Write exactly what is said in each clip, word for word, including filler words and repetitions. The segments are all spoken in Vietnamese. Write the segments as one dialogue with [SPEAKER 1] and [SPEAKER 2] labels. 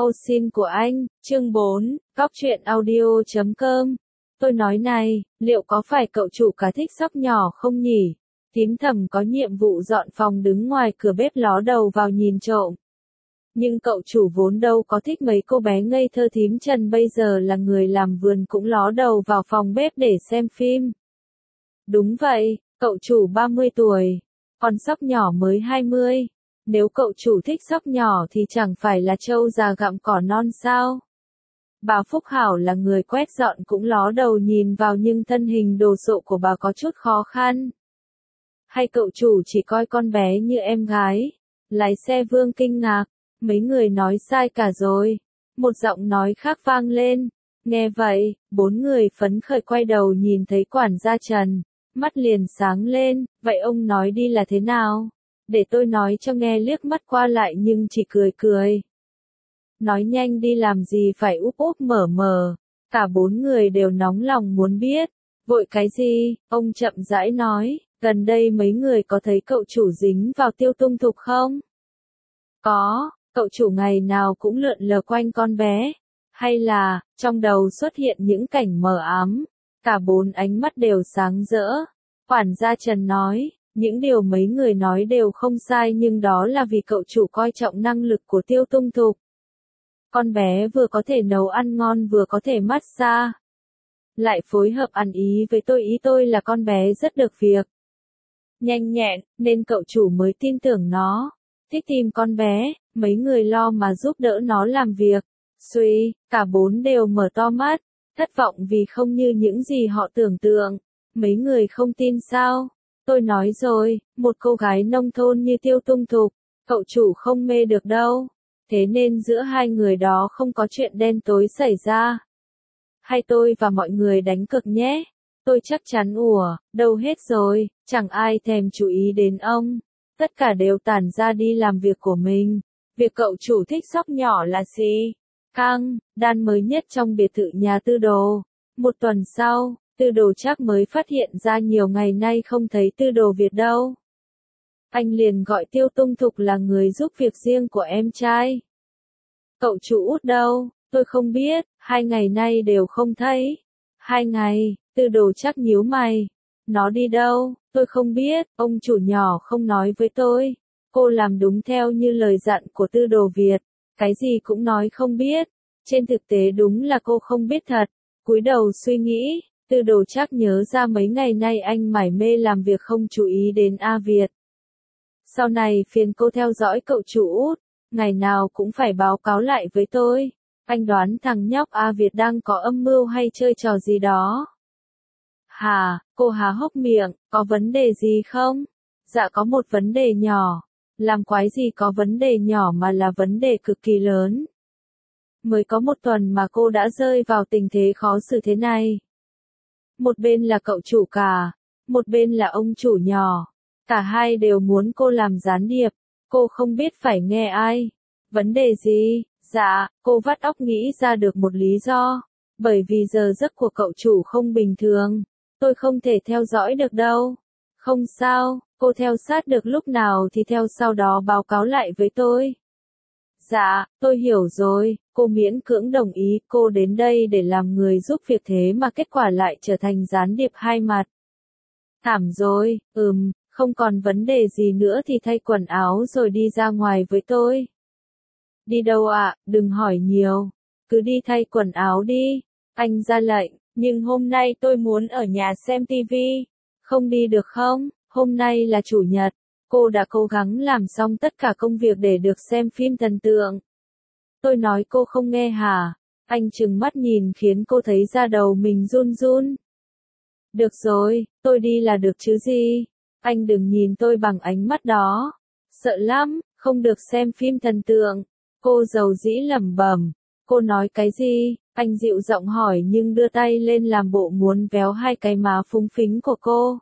[SPEAKER 1] Ô xin của anh, chương bốn, Cóc truyện audio chấm com. Tôi nói này, liệu có phải cậu chủ cá thích sóc nhỏ không nhỉ? Tím thầm có nhiệm vụ dọn phòng đứng ngoài cửa bếp ló đầu vào nhìn trộm. Nhưng cậu chủ vốn đâu có thích mấy cô bé ngây thơ, thím Trần bây giờ là người làm vườn cũng ló đầu vào phòng bếp để xem phim. Đúng vậy, cậu chủ ba mươi tuổi, còn sóc nhỏ mới hai mươi. Nếu cậu chủ thích sóc nhỏ thì chẳng phải là trâu già gặm cỏ non sao? Bà Phúc Hảo là người quét dọn cũng ló đầu nhìn vào, nhưng thân hình đồ sộ của bà có chút khó khăn. Hay cậu chủ chỉ coi con bé như em gái? Lái xe Vương kinh ngạc, mấy người nói sai cả rồi. Một giọng nói khác vang lên. Nghe vậy, bốn người phấn khởi quay đầu nhìn thấy quản gia Trần, mắt liền sáng lên. Vậy ông nói đi là thế nào? Để tôi nói cho nghe, liếc mắt qua lại nhưng chỉ cười cười. Nói nhanh đi làm gì phải úp úp mở mở. Cả bốn người đều nóng lòng muốn biết. Vội cái gì? Ông chậm rãi nói, gần đây mấy người có thấy cậu chủ dính vào Tiêu Tung Thục không? Có, cậu chủ ngày nào cũng lượn lờ quanh con bé. Hay là, trong đầu xuất hiện những cảnh mờ ám. Cả bốn ánh mắt đều sáng rỡ. Quản gia Trần nói, những điều mấy người nói đều không sai, nhưng đó là vì cậu chủ coi trọng năng lực của Tiêu Tung Thục. Con bé vừa có thể nấu ăn ngon vừa có thể massage. Lại phối hợp ăn ý với tôi, ý tôi là con bé rất được việc. Nhanh nhẹn, nên cậu chủ mới tin tưởng nó. Thích tìm con bé, mấy người lo mà giúp đỡ nó làm việc. Suy, cả bốn đều mở to mắt, thất vọng vì không như những gì họ tưởng tượng. Mấy người không tin sao? Tôi nói rồi, một cô gái nông thôn như Tiêu Tung Thục, cậu chủ không mê được đâu. Thế nên giữa hai người đó không có chuyện đen tối xảy ra. Hay tôi và mọi người đánh cược nhé. Tôi chắc chắn ủa, đâu hết rồi, chẳng ai thèm chú ý đến ông. Tất cả đều tản ra đi làm việc của mình. Việc cậu chủ thích sóc nhỏ là gì? Căng, đan mới nhất trong biệt thự nhà Tư Đồ. Một tuần sau, Tư Đồ chắc mới phát hiện ra nhiều ngày nay không thấy Tư Đồ Việt đâu. Anh liền gọi Tiêu Tung Thục là người giúp việc riêng của em trai. Cậu chủ Út đâu? Tôi không biết, hai ngày nay đều không thấy. Hai ngày, Tư Đồ chắc nhíu mày. Nó đi đâu? Tôi không biết, ông chủ nhỏ không nói với tôi. Cô làm đúng theo như lời dặn của Tư Đồ Việt, cái gì cũng nói không biết. Trên thực tế đúng là cô không biết thật. Cúi đầu suy nghĩ, Tư Đồ chắc nhớ ra mấy ngày nay anh mải mê làm việc không chú ý đến A Việt. Sau này phiền cô theo dõi cậu chủ Út, ngày nào cũng phải báo cáo lại với tôi. Anh đoán thằng nhóc A Việt đang có âm mưu hay chơi trò gì đó. Hà, cô há hốc miệng, có vấn đề gì không? Dạ có một vấn đề nhỏ. Làm quái gì có vấn đề nhỏ mà là vấn đề cực kỳ lớn. Mới có một tuần mà cô đã rơi vào tình thế khó xử thế này. Một bên là cậu chủ cả, một bên là ông chủ nhỏ. Cả hai đều muốn cô làm gián điệp. Cô không biết phải nghe ai. Vấn đề gì? Dạ, cô vắt óc nghĩ ra được một lý do. Bởi vì giờ giấc của cậu chủ không bình thường. Tôi không thể theo dõi được đâu. Không sao, cô theo sát được lúc nào thì theo, sau đó báo cáo lại với tôi. Dạ, tôi hiểu rồi, cô miễn cưỡng đồng ý. Cô đến đây để làm người giúp việc, thế mà kết quả lại trở thành gián điệp hai mặt. Thảm rồi, ừm, không còn vấn đề gì nữa thì thay quần áo rồi đi ra ngoài với tôi. Đi đâu ạ? À? Đừng hỏi nhiều. Cứ đi thay quần áo đi. Anh ra lệnh, nhưng hôm nay tôi muốn ở nhà xem tivi. Không đi được không? Hôm nay là chủ nhật. Cô đã cố gắng làm xong tất cả công việc để được xem phim thần tượng. Tôi nói cô không nghe hả? Anh trừng mắt nhìn khiến cô thấy da đầu mình run run. Được rồi, tôi đi là được chứ gì? Anh đừng nhìn tôi bằng ánh mắt đó. Sợ lắm, không được xem phim thần tượng. Cô dầu dĩ lẩm bẩm. Cô nói cái gì? Anh dịu giọng hỏi nhưng đưa tay lên làm bộ muốn véo hai cái má phúng phính của cô.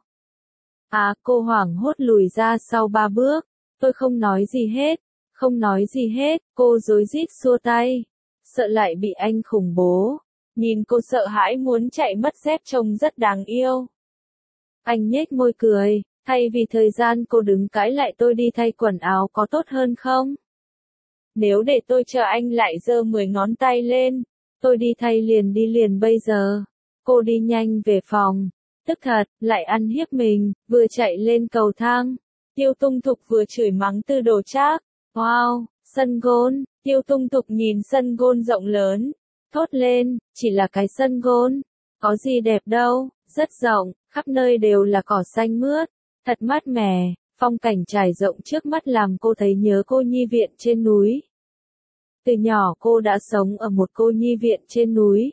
[SPEAKER 1] À, cô hoảng hốt lùi ra sau ba bước. Tôi không nói gì hết. Không nói gì hết. Cô rối rít xua tay. Sợ lại bị anh khủng bố. Nhìn cô sợ hãi muốn chạy mất dép trông rất đáng yêu. Anh nhếch môi cười. Thay vì thời gian cô đứng cãi lại tôi đi thay quần áo có tốt hơn không? Nếu để tôi chờ anh lại giơ mười ngón tay lên. Tôi đi thay liền đi liền bây giờ. Cô đi nhanh về phòng. Tức thật, lại ăn hiếp mình, vừa chạy lên cầu thang. Tiêu Tung Thục vừa chửi mắng Tư Đồ Trác. Wow, sân gôn. Tiêu Tung Thục nhìn sân gôn rộng lớn. Thốt lên, chỉ là cái sân gôn. Có gì đẹp đâu, rất rộng, khắp nơi đều là cỏ xanh mướt. Thật mát mẻ, phong cảnh trải rộng trước mắt làm cô thấy nhớ cô nhi viện trên núi. Từ nhỏ cô đã sống ở một cô nhi viện trên núi.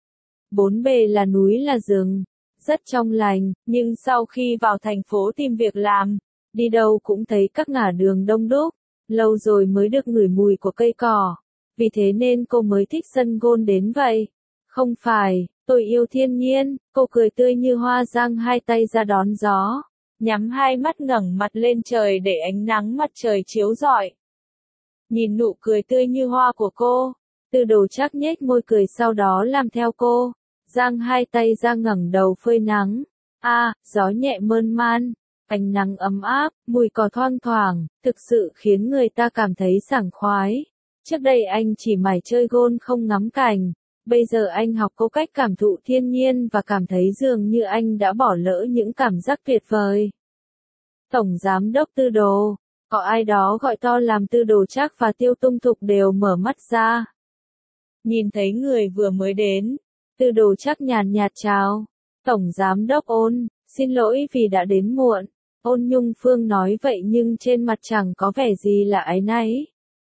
[SPEAKER 1] Bốn bề là núi là rừng, rất trong lành, nhưng sau khi vào thành phố tìm việc làm, đi đâu cũng thấy các ngả đường đông đúc, lâu rồi mới được ngửi mùi của cây cỏ. Vì thế nên cô mới thích sân gôn đến vậy. Không phải, tôi yêu thiên nhiên, cô cười tươi như hoa giang hai tay ra đón gió, nhắm hai mắt ngẩng mặt lên trời để ánh nắng mặt trời chiếu rọi. Nhìn nụ cười tươi như hoa của cô, Tư Đồ Trác nhếch môi cười sau đó làm theo cô, giang hai tay ra ngẩng đầu phơi nắng. A, à, gió nhẹ mơn man, ánh nắng ấm áp, mùi cỏ thoang thoảng, thực sự khiến người ta cảm thấy sảng khoái. Trước đây anh chỉ mải chơi gôn không ngắm cảnh, bây giờ anh học cô cách cảm thụ thiên nhiên và cảm thấy dường như anh đã bỏ lỡ những cảm giác tuyệt vời. Tổng Giám đốc Tư Đồ, có ai đó gọi to làm Tư Đồ Trác và Tiêu Tung Thục đều mở mắt ra. Nhìn thấy người vừa mới đến, Tư Đồ Trác nhàn nhạt chào. Tổng Giám đốc Ôn, xin lỗi vì đã đến muộn. Ôn Nhung Phương nói vậy nhưng trên mặt chẳng có vẻ gì là áy náy.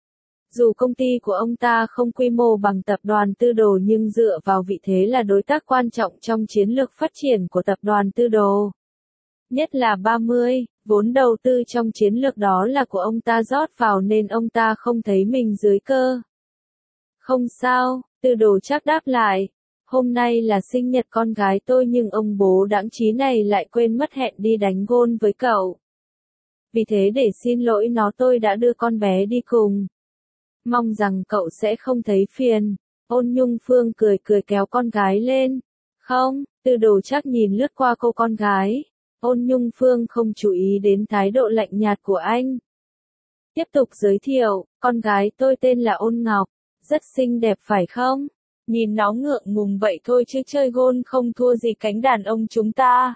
[SPEAKER 1] Dù công ty của ông ta không quy mô bằng tập đoàn Tư Đồ nhưng dựa vào vị thế là đối tác quan trọng trong chiến lược phát triển của tập đoàn Tư Đồ. Nhất là ba mươi, vốn đầu tư trong chiến lược đó là của ông ta rót vào nên ông ta không thấy mình dưới cơ. Không sao, Tư Đồ Trác đáp lại. Hôm nay là sinh nhật con gái tôi nhưng ông bố đãng trí này lại quên mất hẹn đi đánh gôn với cậu. Vì thế để xin lỗi nó tôi đã đưa con bé đi cùng. Mong rằng cậu sẽ không thấy phiền. Ôn Nhung Phương cười cười kéo con gái lên. Không, Tư Đồ Trác nhìn lướt qua cô con gái. Ôn Nhung Phương không chú ý đến thái độ lạnh nhạt của anh. Tiếp tục giới thiệu, con gái tôi tên là Ôn Ngọc, rất xinh đẹp phải không? Nhìn nó ngượng ngùng vậy thôi chứ chơi gôn không thua gì cánh đàn ông chúng ta.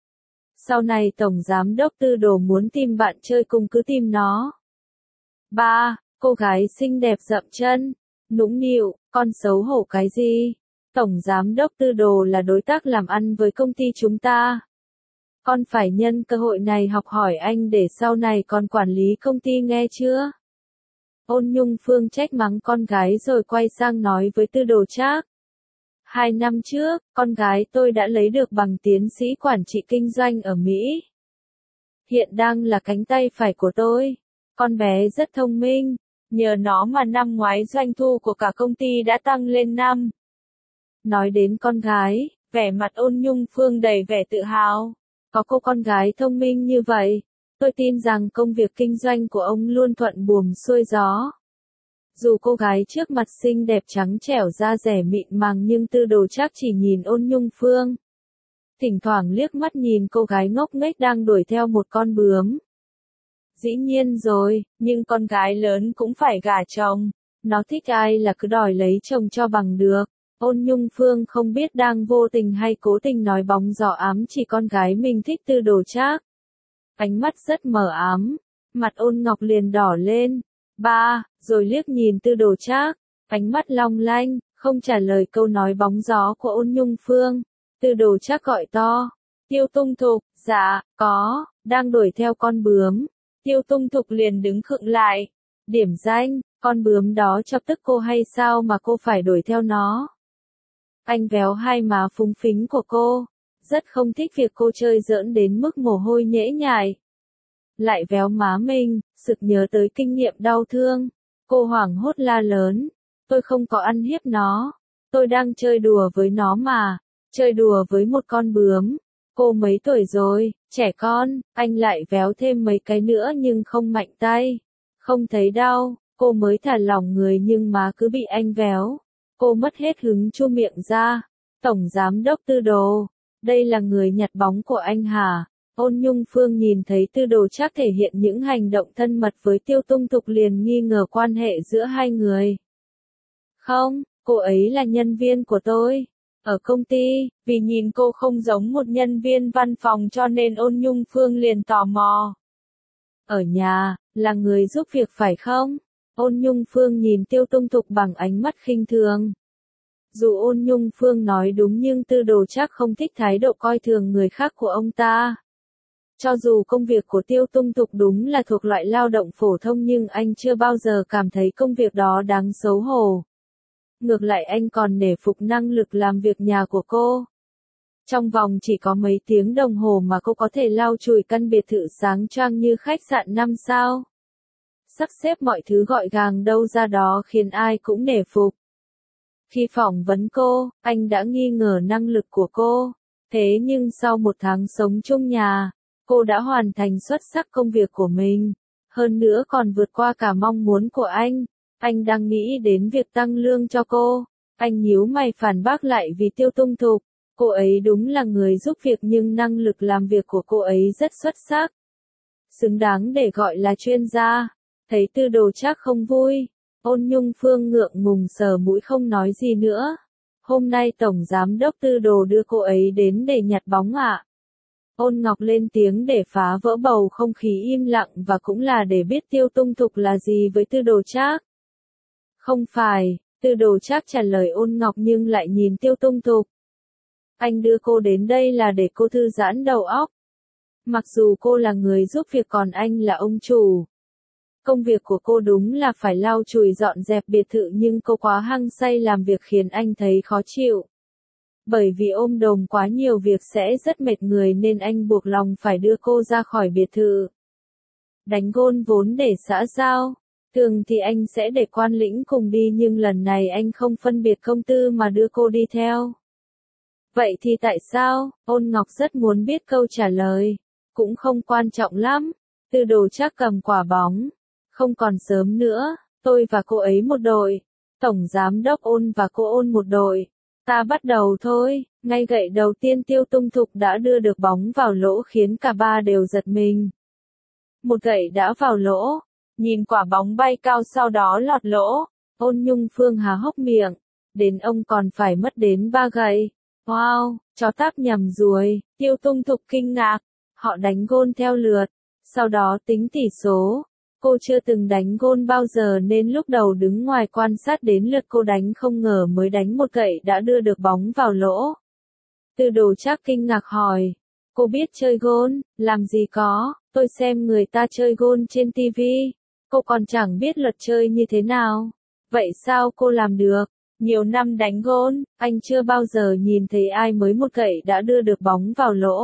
[SPEAKER 1] Sau này Tổng Giám đốc Tư Đồ muốn tìm bạn chơi cùng cứ tìm nó. Ba, cô gái xinh đẹp dậm chân, nũng nịu, con xấu hổ cái gì? Tổng Giám đốc Tư Đồ là đối tác làm ăn với công ty chúng ta. Con phải nhân cơ hội này học hỏi anh để sau này con quản lý công ty nghe chưa? Ôn Nhung Phương trách mắng con gái rồi quay sang nói với Tư Đồ Trác. Hai năm trước, con gái tôi đã lấy được bằng tiến sĩ quản trị kinh doanh ở Mỹ. Hiện đang là cánh tay phải của tôi. Con bé rất thông minh, nhờ nó mà năm ngoái doanh thu của cả công ty đã tăng lên năm. Nói đến con gái, vẻ mặt Ôn Nhung Phương đầy vẻ tự hào. Có cô con gái thông minh như vậy, tôi tin rằng công việc kinh doanh của ông luôn thuận buồm xuôi gió. Dù cô gái trước mặt xinh đẹp trắng trẻo da dẻ mịn màng nhưng Tư Đồ Trác chỉ nhìn Ôn Nhung Phương. Thỉnh thoảng liếc mắt nhìn cô gái ngốc nghếch đang đuổi theo một con bướm. Dĩ nhiên rồi, nhưng con gái lớn cũng phải gả chồng. Nó thích ai là cứ đòi lấy chồng cho bằng được. Ôn Nhung Phương không biết đang vô tình hay cố tình nói bóng gió ám chỉ con gái mình thích Tư Đồ Trác. Ánh mắt rất mờ ám, mặt Ôn Ngọc liền đỏ lên. Ba, rồi liếc nhìn Tư Đồ Trác, ánh mắt long lanh, không trả lời câu nói bóng gió của Ôn Nhung Phương. Tư Đồ Trác gọi to. Tiêu Tung Thục, dạ, có, đang đuổi theo con bướm. Tiêu Tung Thục liền đứng khựng lại. Điểm danh, con bướm đó chọc tức cô hay sao mà cô phải đuổi theo nó? Anh véo hai má phúng phính của cô, rất không thích việc cô chơi giỡn đến mức mồ hôi nhễ nhại. Lại véo má mình, sực nhớ tới kinh nghiệm đau thương. Cô hoảng hốt la lớn, tôi không có ăn hiếp nó, tôi đang chơi đùa với nó mà, chơi đùa với một con bướm. Cô mấy tuổi rồi, trẻ con, anh lại véo thêm mấy cái nữa nhưng không mạnh tay. Không thấy đau, cô mới thả lỏng người nhưng má cứ bị anh véo. Cô mất hết hứng chu miệng ra. Tổng Giám đốc Tư Đồ, đây là người nhặt bóng của anh hả? Ôn Nhung Phương nhìn thấy Tư Đồ Trác thể hiện những hành động thân mật với Tiêu Tung Thục liền nghi ngờ quan hệ giữa hai người. Không, cô ấy là nhân viên của tôi. Ở công ty, vì nhìn cô không giống một nhân viên văn phòng cho nên Ôn Nhung Phương liền tò mò. Ở nhà, là người giúp việc phải không? Ôn Nhung Phương nhìn Tiêu Tung Thục bằng ánh mắt khinh thường. Dù Ôn Nhung Phương nói đúng nhưng Tư Đồ Trác không thích thái độ coi thường người khác của ông ta. Cho dù công việc của Tiêu Tung Thục đúng là thuộc loại lao động phổ thông nhưng anh chưa bao giờ cảm thấy công việc đó đáng xấu hổ. Ngược lại anh còn nể phục năng lực làm việc nhà của cô. Trong vòng chỉ có mấy tiếng đồng hồ mà cô có thể lau chùi căn biệt thự sáng choang như khách sạn năm sao. Sắp xếp mọi thứ gọn gàng đâu ra đó khiến ai cũng nể phục. Khi phỏng vấn cô, anh đã nghi ngờ năng lực của cô. Thế nhưng sau một tháng sống chung nhà, cô đã hoàn thành xuất sắc công việc của mình. Hơn nữa còn vượt qua cả mong muốn của anh. Anh đang nghĩ đến việc tăng lương cho cô. Anh nhíu mày phản bác lại vì Tiêu Tung Thục. Cô ấy đúng là người giúp việc nhưng năng lực làm việc của cô ấy rất xuất sắc. Xứng đáng để gọi là chuyên gia. Thấy Tư Đồ Trác không vui. Ôn Nhung Phương ngượng ngùng sờ mũi không nói gì nữa. Hôm nay Tổng Giám đốc Tư Đồ đưa cô ấy đến để nhặt bóng ạ. À? Ôn Ngọc lên tiếng để phá vỡ bầu không khí im lặng và cũng là để biết Tiêu Tung Thục là gì với Tư Đồ Trác. Không phải, Tư Đồ Trác trả lời Ôn Ngọc nhưng lại nhìn Tiêu Tung Thục. Anh đưa cô đến đây là để cô thư giãn đầu óc. Mặc dù cô là người giúp việc còn anh là ông chủ. Công việc của cô đúng là phải lau chùi dọn dẹp biệt thự nhưng cô quá hăng say làm việc khiến anh thấy khó chịu. Bởi vì ôm đồm quá nhiều việc sẽ rất mệt người nên anh buộc lòng phải đưa cô ra khỏi biệt thự. Đánh gôn vốn để xã giao. Thường thì anh sẽ để Quan Lĩnh cùng đi nhưng lần này anh không phân biệt công tư mà đưa cô đi theo. Vậy thì tại sao? Ôn Ngọc rất muốn biết câu trả lời. Cũng không quan trọng lắm. Tư Đồ Trác cầm quả bóng. Không còn sớm nữa, tôi và cô ấy một đội. Tổng Giám đốc Ôn và cô Ôn một đội. Ta bắt đầu thôi. Ngay gậy đầu tiên Tiêu Tung Thục đã đưa được bóng vào lỗ khiến cả ba đều giật mình. Một gậy đã vào lỗ. Nhìn quả bóng bay cao sau đó lọt lỗ. Ôn Nhung Phương há hốc miệng. Đến ông còn phải mất đến ba gậy. Wow, chó táp nhầm ruồi. Tiêu Tung Thục kinh ngạc. Họ đánh gôn theo lượt. Sau đó tính tỷ số. Cô chưa từng đánh gôn bao giờ nên lúc đầu đứng ngoài quan sát đến lượt cô đánh không ngờ mới đánh một gậy đã đưa được bóng vào lỗ. Tư Đồ Trác kinh ngạc hỏi. Cô biết chơi gôn, làm gì có, tôi xem người ta chơi gôn trên ti vi. Cô còn chẳng biết luật chơi như thế nào. Vậy sao cô làm được? Nhiều năm đánh gôn, anh chưa bao giờ nhìn thấy ai mới một gậy đã đưa được bóng vào lỗ.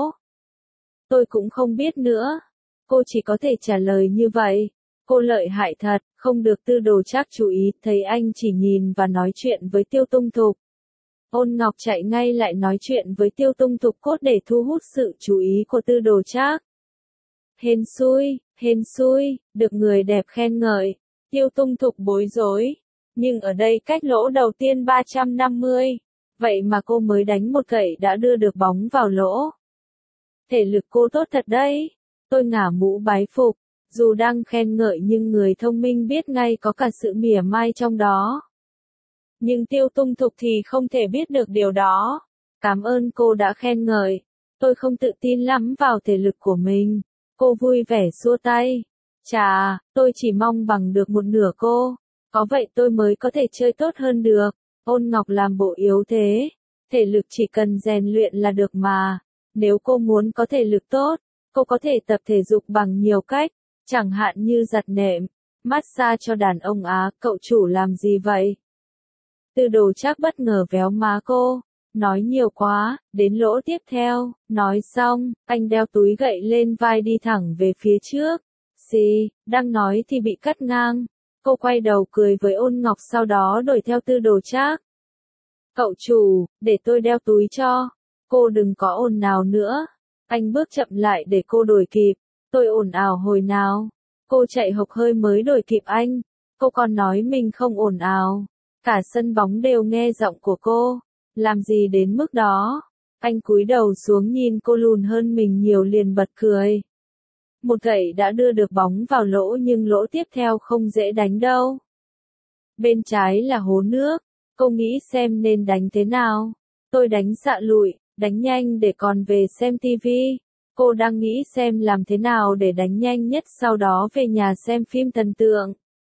[SPEAKER 1] Tôi cũng không biết nữa. Cô chỉ có thể trả lời như vậy. Cô lợi hại thật, không được Tư Đồ Trác chú ý, thấy anh chỉ nhìn và nói chuyện với Tiêu Tung Thục. Ôn Ngọc chạy ngay lại nói chuyện với Tiêu Tung Thục cốt để thu hút sự chú ý của Tư Đồ Trác. Hên xui, hên xui, được người đẹp khen ngợi. Tiêu Tung Thục bối rối. Nhưng ở đây cách lỗ đầu tiên ba trăm năm mươi. Vậy mà cô mới đánh một gậy đã đưa được bóng vào lỗ. Thể lực cô tốt thật đấy. Tôi ngả mũ bái phục. Dù đang khen ngợi nhưng người thông minh biết ngay có cả sự mỉa mai trong đó. Nhưng Tiêu Tung Thục thì không thể biết được điều đó. Cảm ơn cô đã khen ngợi. Tôi không tự tin lắm vào thể lực của mình. Cô vui vẻ xua tay. Chà, tôi chỉ mong bằng được một nửa cô. Có vậy tôi mới có thể chơi tốt hơn được. Ôn Ngọc làm bộ yếu thế. Thể lực chỉ cần rèn luyện là được mà. Nếu cô muốn có thể lực tốt, cô có thể tập thể dục bằng nhiều cách. Chẳng hạn như giặt nệm, massage cho đàn ông á, cậu chủ làm gì vậy? Tư Đồ Trác bất ngờ véo má cô, nói nhiều quá, đến lỗ tiếp theo, nói xong, anh đeo túi gậy lên vai đi thẳng về phía trước. Xì, đang nói thì bị cắt ngang. Cô quay đầu cười với Ôn Ngọc sau đó đuổi theo Tư Đồ Trác. Cậu chủ, để tôi đeo túi cho. Cô đừng có ồn nào nữa. Anh bước chậm lại để cô đuổi kịp. Tôi ồn ào hồi nào? Cô chạy hộc hơi mới đuổi kịp anh. Cô còn nói mình không ồn ào. Cả sân bóng đều nghe giọng của cô. Làm gì đến mức đó? Anh cúi đầu xuống nhìn cô lùn hơn mình nhiều liền bật cười. Một gậy đã đưa được bóng vào lỗ nhưng lỗ tiếp theo không dễ đánh đâu. Bên trái là hố nước, cô nghĩ xem nên đánh thế nào. Tôi đánh xạ lụi, đánh nhanh để còn về xem tivi. Cô đang nghĩ xem làm thế nào để đánh nhanh nhất sau đó về nhà xem phim thần tượng.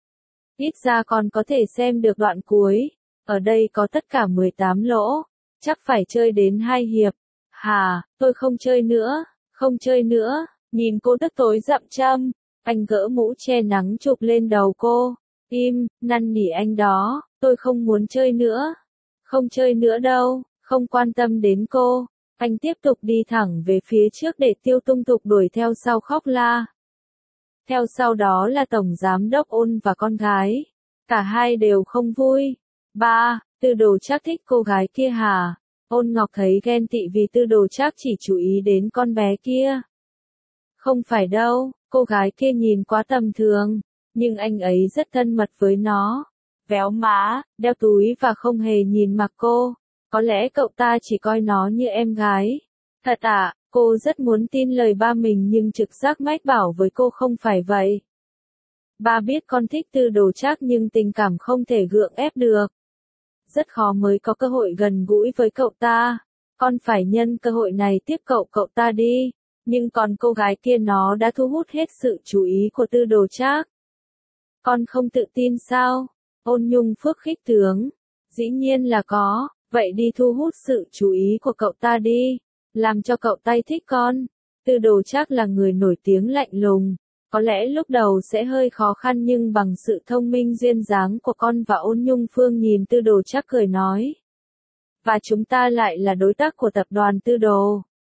[SPEAKER 1] Ít ra còn có thể xem được đoạn cuối. Ở đây có tất cả mười tám lỗ. Chắc phải chơi đến hai hiệp. Hà, tôi không chơi nữa, không chơi nữa. Nhìn cô tức tối dậm châm. Anh gỡ mũ che nắng chụp lên đầu cô. Im, năn nỉ anh đó, tôi không muốn chơi nữa. Không chơi nữa đâu, không quan tâm đến cô. Anh tiếp tục đi thẳng về phía trước để Tiêu Tung Tục đuổi theo sau khóc la. Theo sau đó là Tổng Giám đốc Ôn và con gái. Cả hai đều không vui. Ba, Tư Đồ Trác thích cô gái kia hả? Ôn Ngọc thấy ghen tị vì Tư Đồ Trác chỉ chú ý đến con bé kia. Không phải đâu, cô gái kia nhìn quá tầm thường, nhưng anh ấy rất thân mật với nó. Véo má, đeo túi và không hề nhìn mặt cô. Có lẽ cậu ta chỉ coi nó như em gái. Thật à, cô rất muốn tin lời ba mình nhưng trực giác mách bảo với cô không phải vậy. Ba biết con thích Tư Đồ Trác nhưng tình cảm không thể gượng ép được. Rất khó mới có cơ hội gần gũi với cậu ta. Con phải nhân cơ hội này tiếp cậu cậu ta đi. Nhưng còn cô gái kia nó đã thu hút hết sự chú ý của Tư Đồ Trác. Con không tự tin sao? Ôn Nhung Phước khích tướng. Dĩ nhiên là có, vậy đi thu hút sự chú ý của cậu ta đi. Làm cho cậu ta thích con. Tư Đồ Trác là người nổi tiếng lạnh lùng. Có lẽ lúc đầu sẽ hơi khó khăn nhưng bằng sự thông minh duyên dáng của con và Ôn Nhung Phương nhìn Tư Đồ Trác cười nói. Và chúng ta lại là đối tác của tập đoàn Tư Đồ.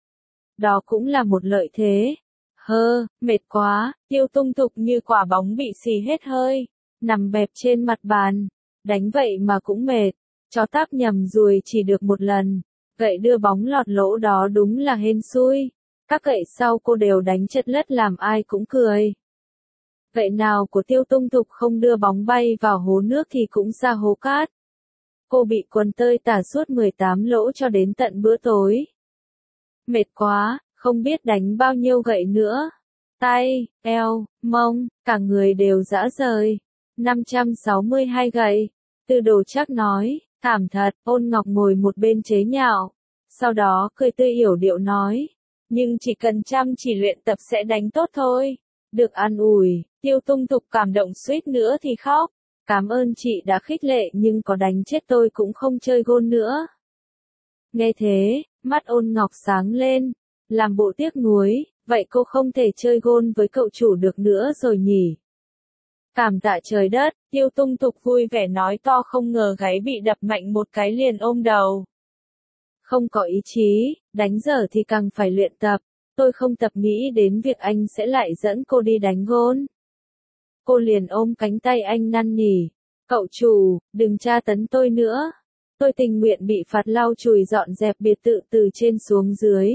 [SPEAKER 1] Đó cũng là một lợi thế. Hơ, mệt quá, Tiêu Tung Tục như quả bóng bị xì hết hơi. Nằm bẹp trên mặt bàn. Đánh vậy mà cũng mệt. Chó táp nhầm ruồi chỉ được một lần. Gậy đưa bóng lọt lỗ đó đúng là hên xui. Các gậy sau cô đều đánh chất lất làm ai cũng cười. Gậy nào của Tiêu Tung Tục không đưa bóng bay vào hố nước thì cũng ra hố cát. Cô bị quần tơi tả suốt mười tám lỗ cho đến tận bữa tối. Mệt quá, không biết đánh bao nhiêu gậy nữa. Tay, eo, mông, cả người đều rã rời. năm trăm sáu mươi hai gậy. Tư Đồ Trác nói, thảm thật. Ôn Ngọc ngồi một bên chế nhạo. Sau đó cười tươi yểu điệu nói. Nhưng chỉ cần chăm chỉ luyện tập sẽ đánh tốt thôi. Được an ủi, Tiêu Tung Tục cảm động suýt nữa thì khóc. Cảm ơn chị đã khích lệ nhưng có đánh chết tôi cũng không chơi gôn nữa. Nghe thế, mắt Ôn Ngọc sáng lên. Làm bộ tiếc nuối, vậy cô không thể chơi gôn với cậu chủ được nữa rồi nhỉ? Cảm tạ trời đất, Tiêu Tung Tục vui vẻ nói to không ngờ gáy bị đập mạnh một cái liền ôm đầu. Không có ý chí, đánh giờ thì càng phải luyện tập. Tôi không tập nghĩ đến việc anh sẽ lại dẫn cô đi đánh gôn. Cô liền ôm cánh tay anh năn nỉ. Cậu chủ, đừng tra tấn tôi nữa. Tôi tình nguyện bị phạt lau chùi dọn dẹp biệt thự từ trên xuống dưới.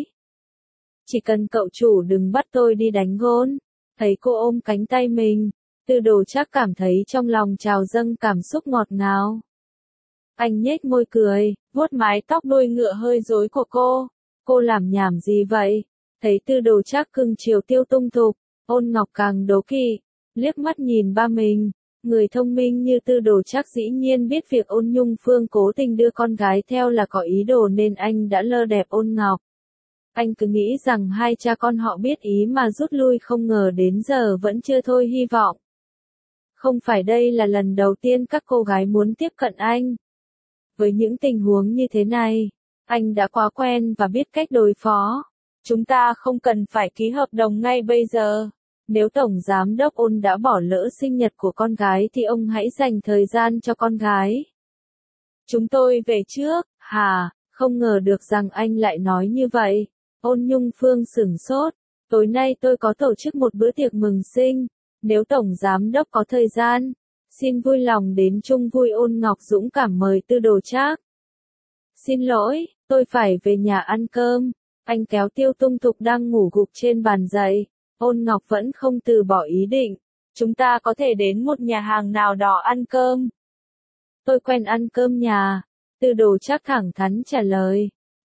[SPEAKER 1] Chỉ cần cậu chủ đừng bắt tôi đi đánh gôn. Thấy cô ôm cánh tay mình, Tư Đồ Trác cảm thấy trong lòng trào dâng cảm xúc ngọt ngào. Anh nhếch môi cười, vuốt mái tóc đuôi ngựa hơi rối của cô. Cô làm nhảm gì vậy? Thấy Tư Đồ Trác cưng chiều Tiêu Tung Tục, Ôn Ngọc càng đố kỵ, liếc mắt nhìn ba mình. Người thông minh như Tư Đồ Trác dĩ nhiên biết việc Ôn Nhung Phương cố tình đưa con gái theo là có ý đồ nên anh đã lơ đẹp Ôn Ngọc. Anh cứ nghĩ rằng hai cha con họ biết ý mà rút lui không ngờ đến giờ vẫn chưa thôi hy vọng. Không phải đây là lần đầu tiên các cô gái muốn tiếp cận anh. Với những tình huống như thế này, anh đã quá quen và biết cách đối phó. Chúng ta không cần phải ký hợp đồng ngay bây giờ. Nếu Tổng Giám đốc Ôn đã bỏ lỡ sinh nhật của con gái thì ông hãy dành thời gian cho con gái. Chúng tôi về trước, hả, không ngờ được rằng anh lại nói như vậy. Ôn Nhung Phương sửng sốt. Tối nay tôi có tổ chức một bữa tiệc mừng sinh. Nếu Tổng Giám đốc có thời gian, xin vui lòng đến chung vui. Ôn Ngọc dũng cảm mời Tư Đồ Trác. Xin lỗi, tôi phải về nhà ăn cơm. Anh kéo Tiêu Tung Tục đang ngủ gục trên bàn dậy. Ôn Ngọc vẫn không từ bỏ ý định. Chúng ta có thể đến một nhà hàng nào đó ăn cơm. Tôi quen ăn cơm nhà. Tư Đồ Trác thẳng thắn trả lời.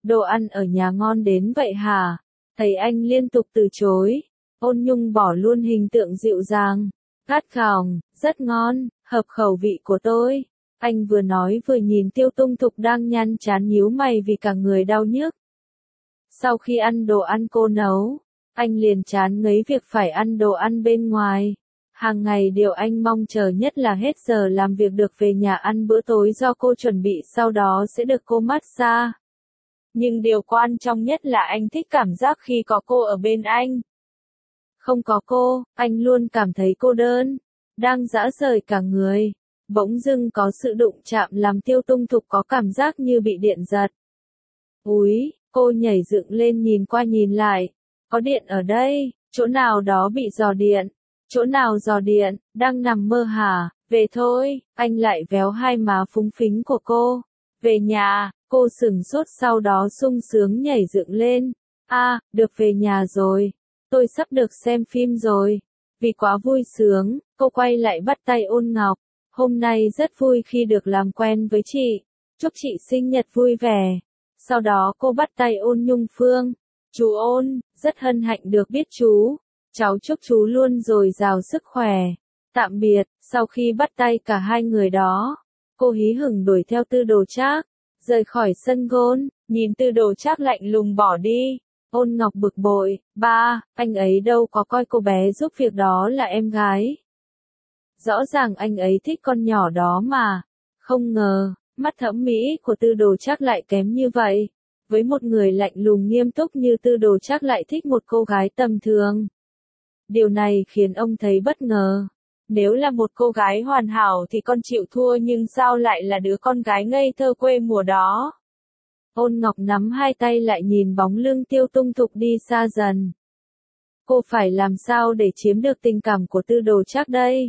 [SPEAKER 1] Đồ ăn ở nhà ngon đến vậy hả? Thấy anh liên tục từ chối. Ôn Nhung bỏ luôn hình tượng dịu dàng, gắt gỏng, rất ngon, hợp khẩu vị của tôi. Anh vừa nói vừa nhìn Tiêu Tung Thục đang nhăn chán nhíu mày vì cả người đau nhức. Sau khi ăn đồ ăn cô nấu, anh liền chán ngấy việc phải ăn đồ ăn bên ngoài. Hàng ngày điều anh mong chờ nhất là hết giờ làm việc được về nhà ăn bữa tối do cô chuẩn bị, sau đó sẽ được cô massage. Nhưng điều quan trọng nhất là anh thích cảm giác khi có cô ở bên anh. Không có cô, anh luôn cảm thấy cô đơn, đang rã rời cả người. Bỗng dưng có sự đụng chạm làm Tiêu Tung Thục có cảm giác như bị điện giật. Úi, cô nhảy dựng lên nhìn qua nhìn lại. Có điện ở đây, chỗ nào đó bị rò điện. Chỗ nào rò điện, đang nằm mơ hả? Về thôi, anh lại véo hai má phúng phính của cô. Về nhà, cô sửng sốt sau đó sung sướng nhảy dựng lên. A, à, được về nhà rồi. Tôi sắp được xem phim rồi. Vì quá vui sướng, cô quay lại bắt tay Ôn Ngọc. Hôm nay rất vui khi được làm quen với chị. Chúc chị sinh nhật vui vẻ. Sau đó cô bắt tay Ôn Nhung Phương. Chú Ôn, rất hân hạnh được biết chú. Cháu chúc chú luôn dồi dào sức khỏe. Tạm biệt, sau khi bắt tay cả hai người đó, cô hí hửng đuổi theo Tư Đồ Trác, rời khỏi sân golf, nhìn Tư Đồ Trác lạnh lùng bỏ đi. Ôn Ngọc bực bội, ba, anh ấy đâu có coi cô bé giúp việc đó là em gái. Rõ ràng anh ấy thích con nhỏ đó mà. Không ngờ, mắt thẩm mỹ của Tư Đồ Trác lại kém như vậy. Với một người lạnh lùng nghiêm túc như Tư Đồ Trác lại thích một cô gái tầm thường. Điều này khiến ông thấy bất ngờ. Nếu là một cô gái hoàn hảo thì con chịu thua, nhưng sao lại là đứa con gái ngây thơ quê mùa đó? Ôn Ngọc nắm hai tay lại nhìn bóng lưng Tiêu Tung Thục đi xa dần. Cô phải làm sao để chiếm được tình cảm của Tư Đồ Trác đây?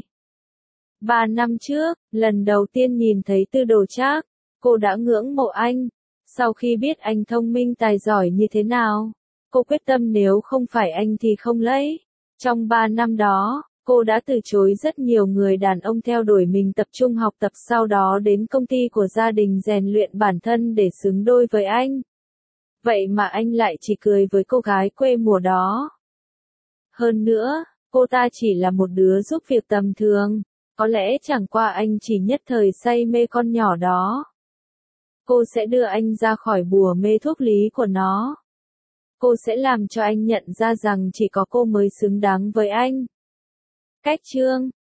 [SPEAKER 1] Ba năm trước, lần đầu tiên nhìn thấy Tư Đồ Trác, cô đã ngưỡng mộ anh. Sau khi biết anh thông minh tài giỏi như thế nào, cô quyết tâm nếu không phải anh thì không lấy. Trong ba năm đó, cô đã từ chối rất nhiều người đàn ông theo đuổi mình, tập trung học tập, sau đó đến công ty của gia đình rèn luyện bản thân để xứng đôi với anh. Vậy mà anh lại chỉ cười với cô gái quê mùa đó. Hơn nữa, cô ta chỉ là một đứa giúp việc tầm thường. Có lẽ chẳng qua anh chỉ nhất thời say mê con nhỏ đó. Cô sẽ đưa anh ra khỏi bùa mê thuốc lý của nó. Cô sẽ làm cho anh nhận ra rằng chỉ có cô mới xứng đáng với anh. Cách chương